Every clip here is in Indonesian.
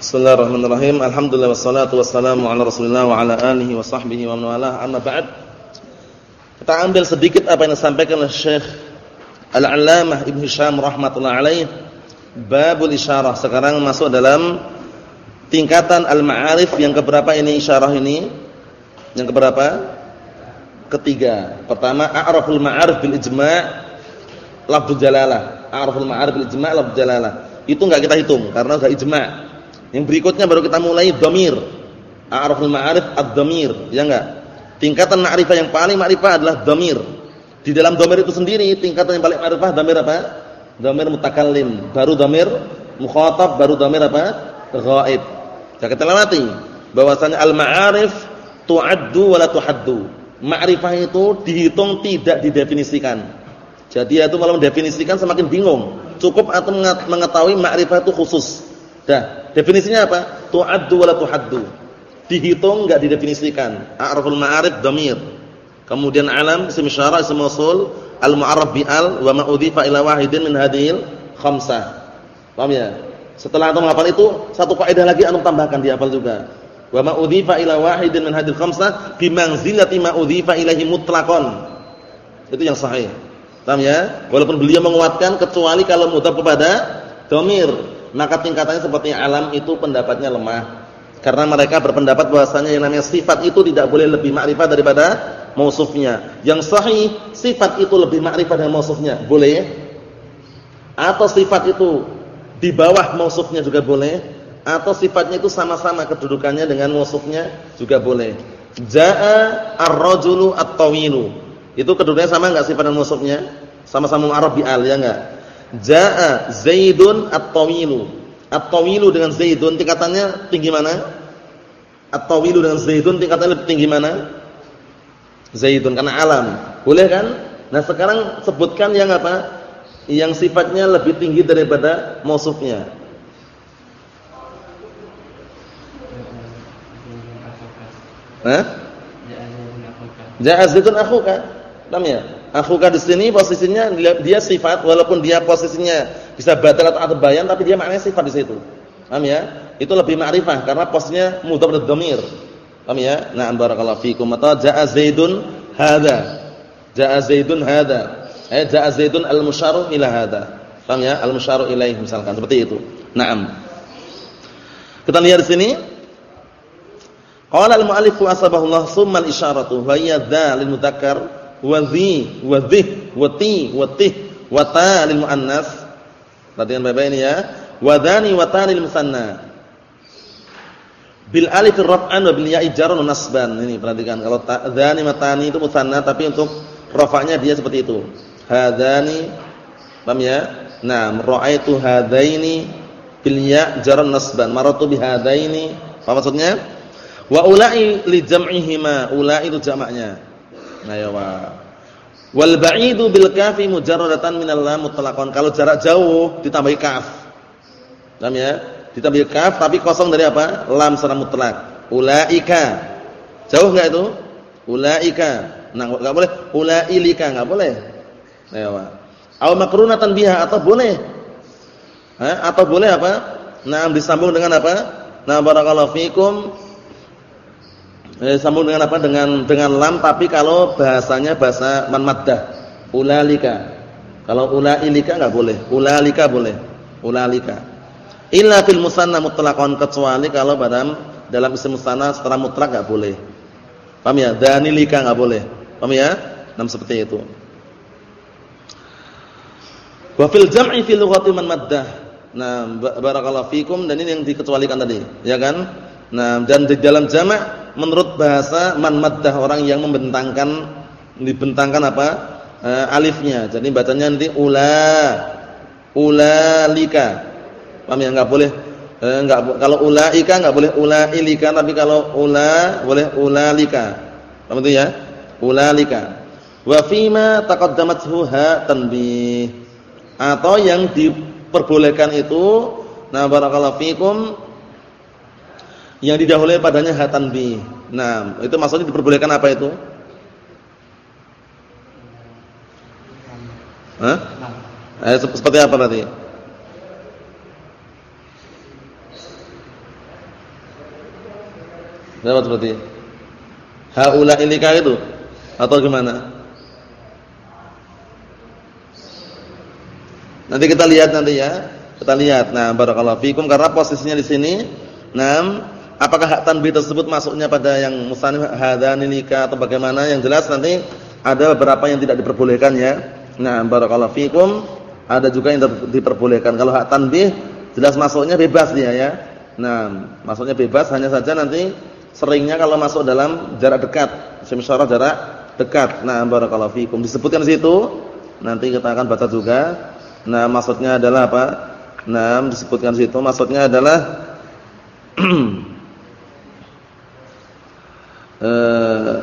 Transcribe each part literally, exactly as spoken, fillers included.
Bismillahirrahmanirrahim. Alhamdulillah wassalatu wassalamu ala Rasulillah wa ala alihi wa sahbihi wa man walah. Amma ba'd. Kita ambil sedikit apa yang disampaikan oleh Syekh Al-'Allamah Ibnu Hisham rahimatullah alaih. Babul isyarah. Sekarang masuk dalam tingkatan al-ma'arif yang keberapa ini isyarah ini? Yang keberapa? Ketiga. Pertama, a'raful ma'arif bil ijma' lafdzul jalalah. A'raful ma'arif bil ijma' lafdzul jalalah. Itu enggak kita hitung karena sudah ijma'. Yang berikutnya baru kita mulai dhamir. A'raful ma'arif ad-dhamir, ya enggak? Tingkatan ma'rifah yang paling ma'rifah adalah dhamir. Di dalam dhamir itu sendiri tingkatan yang paling ma'rifah dhamir apa? Dhamir mutakallim, baru dhamir mukhatab, baru dhamir apa? Ghaib. Jadi kita lewati bahwasanya al-ma'arif tu'addu wa la tuhaddu. Ma'rifah itu dihitung tidak didefinisikan. Jadi itu kalau mendefinisikan semakin bingung. Cukup atau mengetahui ma'rifah itu khusus. Dah, definisinya apa? Tu'addu wa la tuhaddu. Dihitung enggak didefinisikan. A'raful ma'arif dhamir. Kemudian alam isim isyarah isim mausul, al-mu'arraf bi al wa ma udhifa ila wahidin min hadhil khamsah. Paham ya? Setelah antum hafal itu, satu kaidah lagi antum tambahkan dihafal juga. Wa ma udhifa ila wahidin min hadhil khamsah bi manzilati ma udhifa ilaihi mutlaqan. Itu yang sahih. Paham ya? Walaupun beliau menguatkan kecuali kalau mudhaf kepada dhamir. Maka tingkatannya seperti alam itu pendapatnya lemah. Karena mereka berpendapat bahwasanya yang namanya sifat itu tidak boleh lebih ma'rifah daripada mausufnya. Yang sahih, sifat itu lebih ma'rifah dari mausufnya. Boleh. Atau sifat itu di bawah mausufnya juga boleh. Atau sifatnya itu sama-sama kedudukannya dengan mausufnya juga boleh. Ja'a ar-rajulu at-tawilu. Itu kedudukannya sama enggak sifat dan mausufnya? Sama-sama mu'arraf bi al, ya enggak? Ja'a Zaidun at-tawilu. At-tawilu dengan Zaidun tingkatannya tinggi mana? At-tawilu dengan Zaidun tingkatannya lebih tinggi mana? Zaidun karena alam. Boleh kan? Nah, sekarang sebutkan yang apa? Yang sifatnya lebih tinggi daripada mausufnya. Hah? Ja'a Zaidun akhuka. Paham ya? Akhuka di sini posisinya dia sifat walaupun dia posisinya bisa batal atau bayan tapi dia maknanya sifat di situ. Paham ya? Itu lebih ma'rifah karena posisinya mudhaf dhamir. Paham ya? Na'am barakallahu fikum. Atau ja'a Zaidun hadza. Ja'a Zaidun hadza. Eh ja'a Zaidun al-musyaru ila hadza. Paham ya? Al-musyaru ilaih misalkan seperti itu. Na'am. Kita lihat di sini. Qala al-mu'allif asbahullah summa al-isyaratu wa hiya dza lil mudzakkar wa dhi wa dhih wa ti wa tih wa ta lil muannas. Perhatikan baik-baik ini ya. Wa dhani wa ta lil musanna. Bil alif raf'an wa bil ya'i jarran wa nasban. Ini perhatikan kalau dhani matani itu musanna tapi untuk rafa'nya dia seperti itu. Hadzani. Paham ya? Nah, ra'aitu hadaini bil ya' jarran nasban. Maratu bi hadaini. Apa maksudnya? Wa ula'i li jam'ihima. Ula'i itu jamaknya. Nah ya wa. Wal ba'idu bil kafi mujarradatan minal lam mutlaqan. Kalau jarak jauh ditambahi kaf. Paham ya? Ditambahi kaf tapi kosong dari apa? Lam secara mutlak. Ulaika. Jauh enggak itu? Ulaika. Nah, enggak boleh ulailika, enggak boleh. Nah ya wa. Aw makrunatan biha atau boleh. Ha? Atau boleh apa? Nah, disambung dengan apa? Nah, barakallahu fikum. Eh, sambung dengan apa? Dengan dengan lam tapi kalau bahasanya bahasa man maddah. Ulalika. Kalau ulailika enggak boleh. Ulalika boleh. Ulalika. Illa fil musanna mutlaqan kecuali kalau dalam dalam isim musanna secara mutlak enggak boleh. Paham ya? Danilika enggak boleh. Paham ya? Nah, seperti itu. Wa fil jam'i fil lughati man maddah. Nah, barakallahu fikum dan ini yang dikecualikan tadi, ya kan? Nah, dan di dalam jamak menurut bahasa man maddah orang yang membentangkan dibentangkan apa? E, alifnya. Jadi bacanya nanti ula ulalika. Paham ya? Enggak boleh e, enggak kalau ulaika enggak boleh ulailika tapi kalau ula boleh ulalika. Paham itu ya? Ulalika. Wa fima taqaddamathu ha tanbih. Atau yang diperbolehkan itu nah barakallahu fikum yang didahului padanya ha tanbih. Nah, itu maksudnya diperbolehkan apa itu? Hah? Eh, seperti apa berarti? Dapat berarti. Haula ilika itu atau gimana? Nanti kita lihat nanti ya. Kita lihat. Nah, barakallahu fikum karena posisinya di sini. Naam, apakah hak tanbih tersebut masuknya pada yang musannif hadzani lika atau bagaimana? Yang jelas nanti ada beberapa yang tidak diperbolehkan ya. Nah, barakallahu fikum, ada juga yang diperbolehkan. Kalau hak tanbih jelas masuknya bebas dia ya. Nah, masuknya bebas, hanya saja nanti seringnya kalau masuk dalam jarak dekat, isim isyarah jarak dekat. Nah, barakallahu fikum disebutkan di situ. Nanti kita akan baca juga. Nah, maksudnya adalah apa? Nah, disebutkan di situ maksudnya adalah eh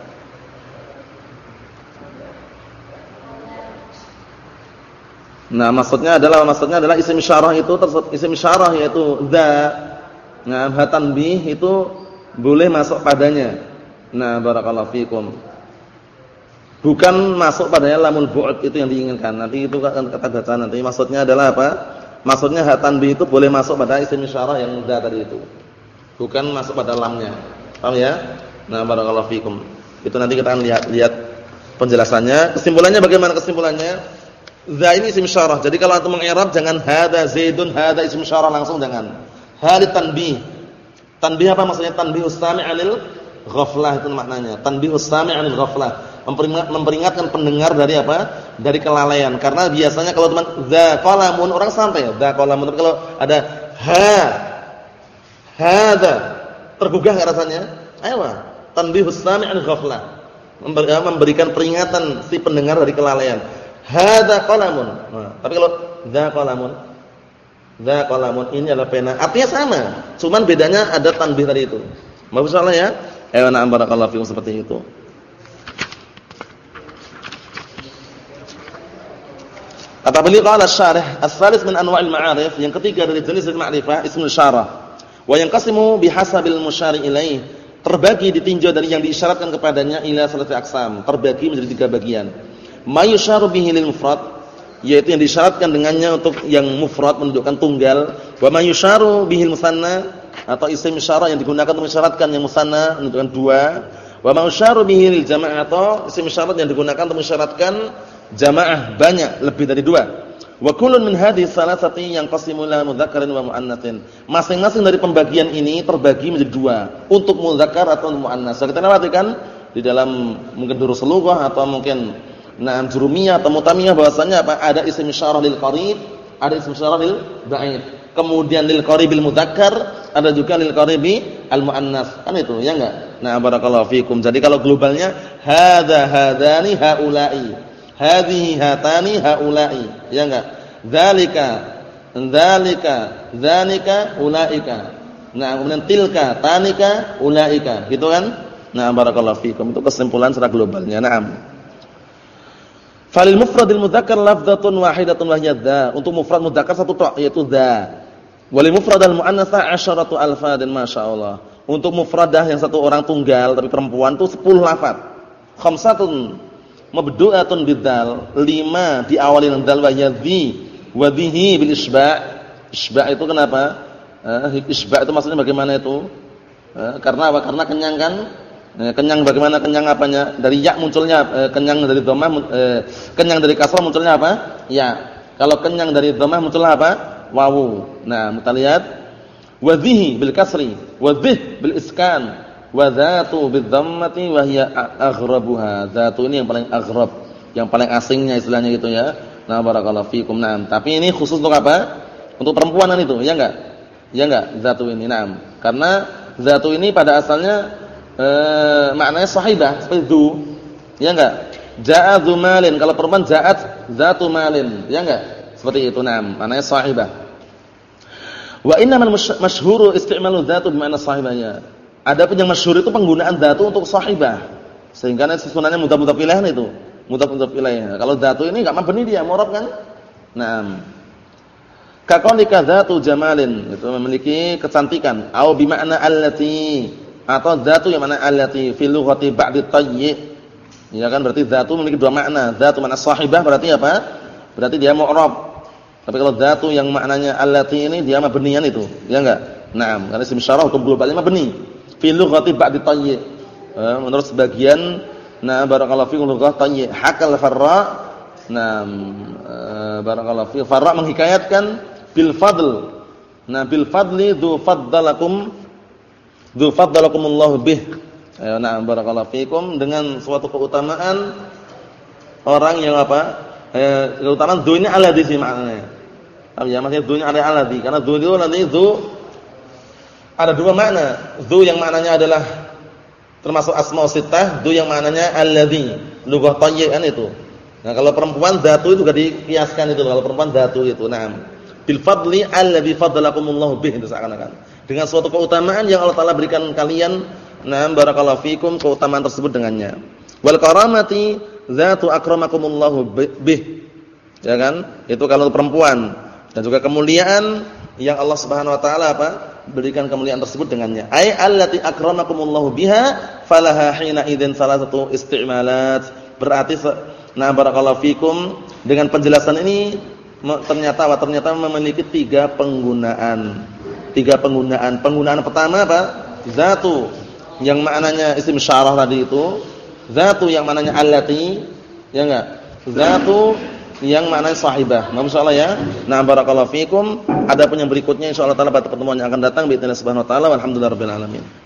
Nah, maksudnya adalah maksudnya adalah isim isyarah itu tersebut isim isyarah yaitu dza. Nah, ha tanbih itu boleh masuk padanya. Nah, barakallahu fikum. Bukan masuk padanya lamul bu'd itu yang diinginkan. Nanti itu akan kata baca nanti. Maksudnya adalah apa? Maksudnya ha tanbih itu boleh masuk pada isim isyarah yang dza tadi itu. Bukan masuk pada lamnya. Paham ya? Nah, barakallahu fikum. Itu nanti kita akan lihat lihat penjelasannya. Kesimpulannya bagaimana kesimpulannya? Dza ini isim isyarah. Jadi kalau antum mengi'rab jangan hadza Zaidun, hadza isim isyarah langsung jangan. Hal tanbih. Tanbih apa maksudnya? Tanbihus sami' 'anil ghaflah itu maknanya. Tanbihus sami' 'anil ghaflah. Memperingat, memperingatkan pendengar dari apa? Dari kelalaian. Karena biasanya kalau teman dza qalamun orang santai ya, dza qalamun. Tapi kalau ada ha hadza tergugah enggak rasanya? Ayo, tanbihus sami' 'anil ghaflah. Memberikan peringatan si pendengar dari kelalaian. Hadza qalamun. Nah, tapi kalau dza qalamun, dza qalamun ini adalah pena. Artinya sama, cuman bedanya ada tanbih tadi itu. Bagus soalnya ya. Ayo na'am barakallahu fikum seperti itu. Kata beliau qala asy-syarih, as-salis min anwa'il ma'arif, yang ketiga dari jenis ma'rifah ismul isyarah. Wa yanqasimu bihasabil musyari ilaih, terbagi ditinjau dari yang diisyaratkan kepadanya ila salati aqsam, terbagi menjadi tiga bagian. Ma yusyaru bihi lil mufrad, yaitu yang disyaratkan dengannya untuk yang mufrad menunjukkan tunggal, wa ma yusyaru bihi musanna, atau isim isyarah yang digunakan untuk mensyaratkan yang musanna menunjukkan dua, wa ma yusyaru bihi lil jamaah, atau isim isyarat yang digunakan untuk mensyaratkan jamaah banyak lebih dari dua. Wa kullun min hadhihi salasati yanqasimu ila mudzakkarin wa muannatsin. Masing-masing dari pembagian ini terbagi menjadi dua, untuk mudzakkar atau muannas. Kita perhatikan di dalam mungkin durus lughah atau mungkin Naam jurumiyah atau mutamiyah bahwasanya apa? Ada isim isyarah lil qarib, ada isim isyarah lil ba'id. Kemudian lil qaribil mudzakkar, ada juga lil qaribi al muannas. Kan itu, ya enggak? Nah, barakallahu fikum. Jadi kalau globalnya hadza hadani haula'i, hadhihi hatani haula'i, ya enggak? Dzalika dzalika dzanika ulaika. Nah, kemudian tilka tanika ulaika. Gitu kan? Nah, barakallahu fikum. Itu kesimpulan secara globalnya. Naam. Falil mufradil mudzakkar lafdzatun wahidatun wa hiya dza. Untuk mufrad mudzakkar satu tok yaitu dza. Walil mufradal muannatsa asyratu alfadin masyaallah. Untuk mufradah yang satu orang tunggal tapi perempuan itu sepuluh lafaz. Khamsatun mabdu'atun bidzal, lima diawali dengan dzal wa hiya dzi wa dhihi bil isba'. Isba' itu kenapa? Eh, isba' itu maksudnya bagaimana itu? Eh, karena apa? Karena kenyang kan? Eh, kenyang bagaimana kenyang apanya? Dari ya munculnya eh, kenyang dari dhammah eh, kenyang dari kasrah munculnya apa? Ya. Kalau kenyang dari dhammah munculnya apa? Wawu. Nah, kita lihat wadhihi bil kasri, wadhih bil iskan, wa dzatu bid dhammati wa hiya aghrabuha. Dzatu ini yang paling aghrab, yang paling asingnya istilahnya gitu ya. Nah, barakallahu fikum. Naam. Tapi ini khusus untuk apa? Untuk perempuanan itu, ya enggak? Ya enggak? Dzatu ini. Naam. Karena dzatu ini pada asalnya Eh, maknanya sahibah seperti du, ya enggak? Ja'a dzu malin, kalau perempuan ja'at dzatu malin, ya enggak? Seperti itu, nam, maknanya sahibah. Wa innamal masyhuru isti'malu dzatu bermakna sahibahnya. Adapun yang masyhur itu penggunaan dzatu untuk sahibah. Sehingga sebenarnya mudhaf-mudhaf ilaih itu, mudhaf-mudhaf ilaih. Kalau dzatu ini enggak mabni dia, mu'rab kan? Naam. Ka qaulika dzatu jamalin, itu memiliki kecantikan, au bi makna allati, atau dzatu yang mana allati fil lughati ba'di tayyi. Ya kan, berarti dzatu memiliki dua makna. Dzatu makna sahibah berarti apa? Berarti dia mu'rab. Tapi kalau dzatu yang maknanya allati ini dia mabniyan itu, ya enggak? Naam, karena isim isyarah hukum globalnya mabni. fi lughati ba'di tayyi. Eh, menurut sebagian nah barakallahu fikum lughah tayyi. Hakal Farra nah eh, barakallahu fi Farra menghikayatkan bil fadl. Nah bil fadli dzu faddalakum dzu faddalakumullahu bih. Eh, nah barakallahu fikum dengan suatu keutamaan orang yang apa? Eh, keutamaan dzu ini alladzi sih maknanya. Paham ya? Maksudnya dzu ini ada alladzi karena dzu itu nanti dzu ada dua makna. Dzu yang maknanya adalah termasuk asma sittah, dzu yang maknanya alladzi, lughah tayyi kan itu. Nah, kalau perempuan dzatu itu juga dikiaskan itu kalau perempuan dzatu itu. Naam. Bil fadli alladzi faddalakumullahu bih itu seakan-akan. Dengan suatu keutamaan yang Allah Taala berikan kalian, naam barakallahu fikum keutamaan tersebut dengannya. Wal karamati dzatu akramakumullahu bih. Ya kan? Itu kalau perempuan. Dan juga kemuliaan yang Allah Subhanahu wa taala apa? Berikan kemuliaan tersebut dengannya. Ai allati akramakumullahu biha falaha hina idzin salasatu isti'malat. Berarti nah barakallahu fikum dengan penjelasan ini ternyata apa? Ternyata memiliki tiga penggunaan. Tiga penggunaan. Penggunaan pertama apa? Zatu yang maknanya isim syarah tadi itu. Zatu yang maknanya allati, ya enggak? Zatu yang maknanya sahibah. Masyaallah ya. Nah barakallahu fikum. Adapun yang berikutnya insyaallah taala pada pertemuan yang akan datang bi idznillah subhanahu wa taala walhamdulillahirabbil alamin.